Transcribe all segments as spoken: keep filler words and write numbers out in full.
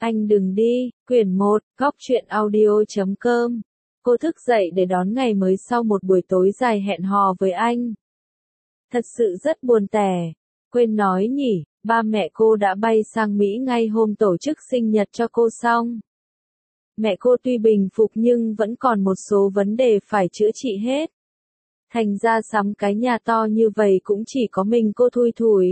Anh đừng đi, quyển một, góc truyện audio.com. Cô thức dậy để đón ngày mới sau một buổi tối dài hẹn hò với anh. Thật sự rất buồn tẻ. Quên nói nhỉ, ba mẹ cô đã bay sang Mỹ ngay hôm tổ chức sinh nhật cho cô xong. Mẹ cô tuy bình phục nhưng vẫn còn một số vấn đề phải chữa trị hết. Thành ra sắm cái nhà to như vậy cũng chỉ có mình cô thui thủi.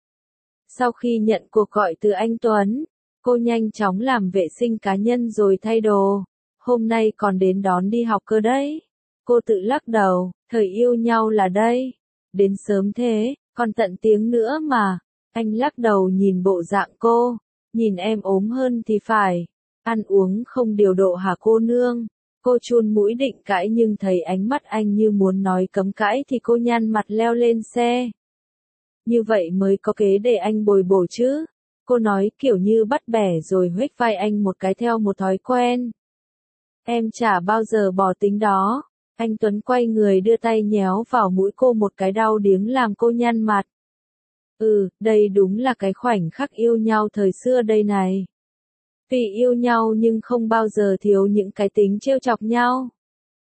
Sau khi nhận cuộc gọi từ anh Tuấn, cô nhanh chóng làm vệ sinh cá nhân rồi thay đồ. Hôm nay còn đến đón đi học cơ đấy. Cô tự lắc đầu, thời yêu nhau là đây. Đến sớm thế, còn tận tiếng nữa mà. Anh lắc đầu nhìn bộ dạng cô. Nhìn em ốm hơn thì phải. Ăn uống không điều độ hả cô nương? Cô chun mũi định cãi nhưng thấy ánh mắt anh như muốn nói cấm cãi thì cô nhăn mặt leo lên xe. Như vậy mới có kế để anh bồi bổ chứ. Cô nói kiểu như bắt bẻ rồi huých vai anh một cái theo một thói quen. Em chả bao giờ bỏ tính đó. Anh Tuấn quay người đưa tay nhéo vào mũi cô một cái đau điếng làm cô nhăn mặt. Ừ, đây đúng là cái khoảnh khắc yêu nhau thời xưa đây này. Vì yêu nhau nhưng không bao giờ thiếu những cái tính trêu chọc nhau.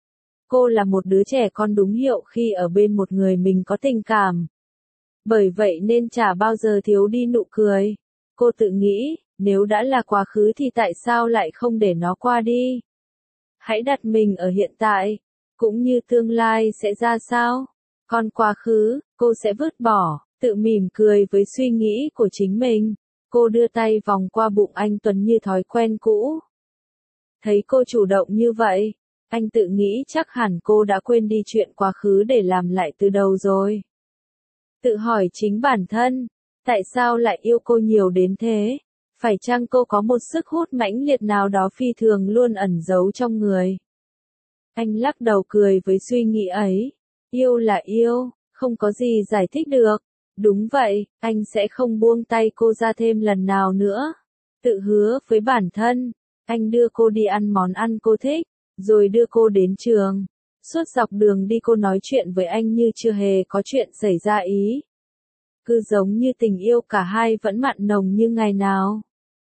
Cô là một đứa trẻ con đúng hiệu khi ở bên một người mình có tình cảm. Bởi vậy nên chả bao giờ thiếu đi nụ cười. Cô tự nghĩ, nếu đã là quá khứ thì tại sao lại không để nó qua đi? Hãy đặt mình ở hiện tại, cũng như tương lai sẽ ra sao? Còn quá khứ, cô sẽ vứt bỏ, tự mỉm cười với suy nghĩ của chính mình. Cô đưa tay vòng qua bụng anh Tuấn như thói quen cũ. Thấy cô chủ động như vậy, anh tự nghĩ chắc hẳn cô đã quên đi chuyện quá khứ để làm lại từ đầu rồi. Tự hỏi chính bản thân, tại sao lại yêu cô nhiều đến thế? Phải chăng cô có một sức hút mãnh liệt nào đó phi thường luôn ẩn giấu trong người? Anh lắc đầu cười với suy nghĩ ấy. Yêu là yêu, không có gì giải thích được. Đúng vậy, anh sẽ không buông tay cô ra thêm lần nào nữa. Tự hứa với bản thân, anh đưa cô đi ăn món ăn cô thích, rồi đưa cô đến trường. Suốt dọc đường đi cô nói chuyện với anh như chưa hề có chuyện xảy ra ý. Cứ giống như tình yêu cả hai vẫn mặn nồng như ngày nào.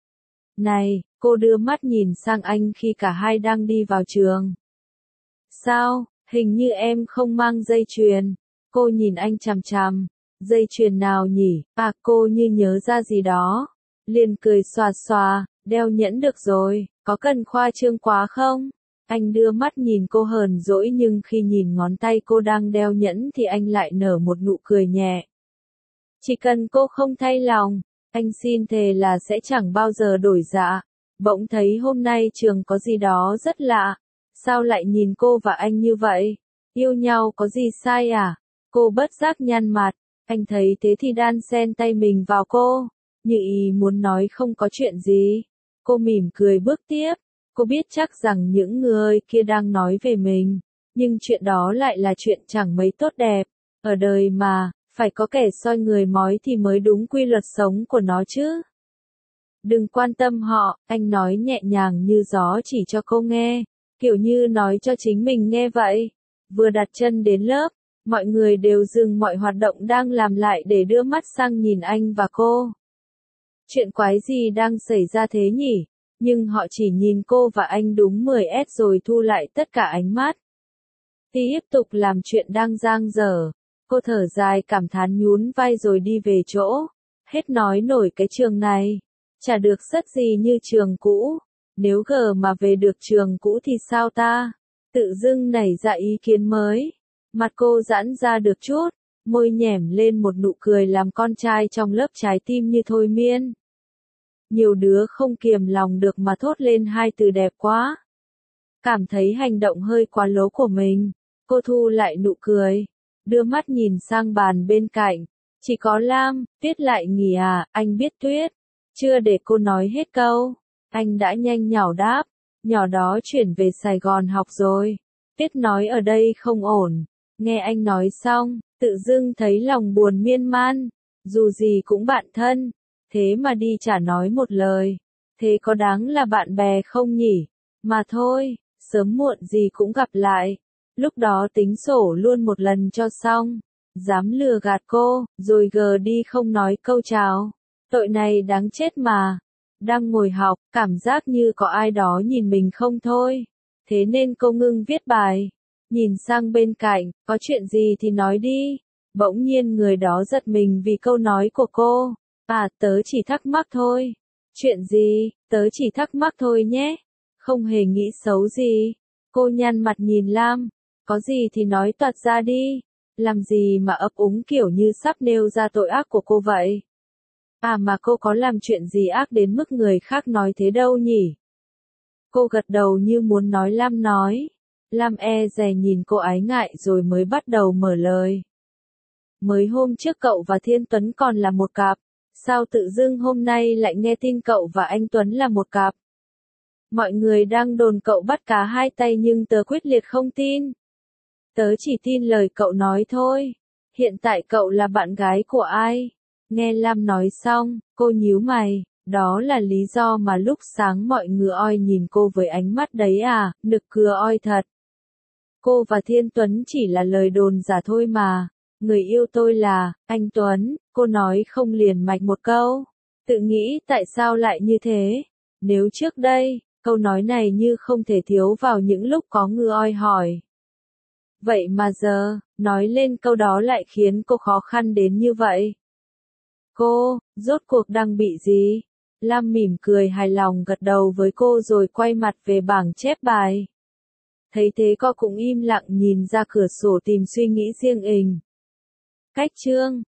Này, cô đưa mắt nhìn sang anh khi cả hai đang đi vào trường. Sao, hình như em không mang dây chuyền. Cô nhìn anh chằm chằm. Dây chuyền nào nhỉ? À, cô như nhớ ra gì đó. Liền cười xòa xòa, đeo nhẫn được rồi, có cần khoa trương quá không? Anh đưa mắt nhìn cô hờn dỗi nhưng khi nhìn ngón tay cô đang đeo nhẫn thì anh lại nở một nụ cười nhẹ. Chỉ cần cô không thay lòng, anh xin thề là sẽ chẳng bao giờ đổi dạ. Bỗng thấy hôm nay trường có gì đó rất lạ. Sao lại nhìn cô và anh như vậy? Yêu nhau có gì sai à? Cô bất giác nhăn mặt. Anh thấy thế thì đan xen tay mình vào cô. Như ý muốn nói không có chuyện gì. Cô mỉm cười bước tiếp. Cô biết chắc rằng những người kia đang nói về mình. Nhưng chuyện đó lại là chuyện chẳng mấy tốt đẹp. Ở đời mà, phải có kẻ soi người mói thì mới đúng quy luật sống của nó chứ. Đừng quan tâm họ, anh nói nhẹ nhàng như gió chỉ cho cô nghe. Kiểu như nói cho chính mình nghe vậy. Vừa đặt chân đến lớp, mọi người đều dừng mọi hoạt động đang làm lại để đưa mắt sang nhìn anh và cô. Chuyện quái gì đang xảy ra thế nhỉ? Nhưng họ chỉ nhìn cô và anh đúng mười ét rồi thu lại tất cả ánh mắt. Tiếp tục làm chuyện đang dang dở. Cô thở dài cảm thán nhún vai rồi đi về chỗ. Hết nói nổi cái trường này. Chả được sất gì như trường cũ. Nếu gờ mà về được trường cũ thì sao ta? Tự dưng nảy ra ý kiến mới. Mặt cô giãn ra được chút. Môi nhẻm lên một nụ cười làm con trai trong lớp trái tim như thôi miên. Nhiều đứa không kiềm lòng được mà thốt lên hai từ đẹp quá. Cảm thấy hành động hơi quá lố của mình. Cô thu lại nụ cười. Đưa mắt nhìn sang bàn bên cạnh. Chỉ có Lam, Tuyết lại nghỉ à, anh biết Tuyết. Chưa để cô nói hết câu. Anh đã nhanh nhảu đáp. Nhỏ đó chuyển về Sài Gòn học rồi. Tuyết nói ở đây không ổn. Nghe anh nói xong, tự dưng thấy lòng buồn miên man. Dù gì cũng bạn thân. Thế mà đi chả nói một lời. Thế có đáng là bạn bè không nhỉ? Mà thôi, sớm muộn gì cũng gặp lại. Lúc đó tính sổ luôn một lần cho xong. Dám lừa gạt cô, rồi gờ đi không nói câu chào. Tội này đáng chết mà. Đang ngồi học, cảm giác như có ai đó nhìn mình không thôi. Thế nên cô ngưng viết bài. Nhìn sang bên cạnh, có chuyện gì thì nói đi. Bỗng nhiên người đó giật mình vì câu nói của cô. À, tớ chỉ thắc mắc thôi. Chuyện gì, tớ chỉ thắc mắc thôi nhé. Không hề nghĩ xấu gì. Cô nhăn mặt nhìn Lam. Có gì thì nói toạc ra đi. Làm gì mà ấp úng kiểu như sắp nêu ra tội ác của cô vậy? À mà cô có làm chuyện gì ác đến mức người khác nói thế đâu nhỉ? Cô gật đầu như muốn nói Lam nói. Lam e dè nhìn cô ái ngại rồi mới bắt đầu mở lời. Mới hôm trước cậu và Thiên Tuấn còn là một cặp. Sao tự dưng hôm nay lại nghe tin cậu và anh Tuấn là một cặp? Mọi người đang đồn cậu bắt cá hai tay nhưng tớ quyết liệt không tin. Tớ chỉ tin lời cậu nói thôi. Hiện tại cậu là bạn gái của ai? Nghe Lam nói xong, cô nhíu mày. Đó là lý do mà lúc sáng mọi người oi nhìn cô với ánh mắt đấy à, nực cười oi thật. Cô và Thiên Tuấn chỉ là lời đồn giả thôi mà. Người yêu tôi là, anh Tuấn, cô nói không liền mạch một câu. Tự nghĩ tại sao lại như thế? Nếu trước đây, câu nói này như không thể thiếu vào những lúc có người oi hỏi. Vậy mà giờ, nói lên câu đó lại khiến cô khó khăn đến như vậy. Cô, rốt cuộc đang bị gì? Lam mỉm cười hài lòng gật đầu với cô rồi quay mặt về bảng chép bài. Thấy thế cô cũng im lặng nhìn ra cửa sổ tìm suy nghĩ riêng mình. Cách chương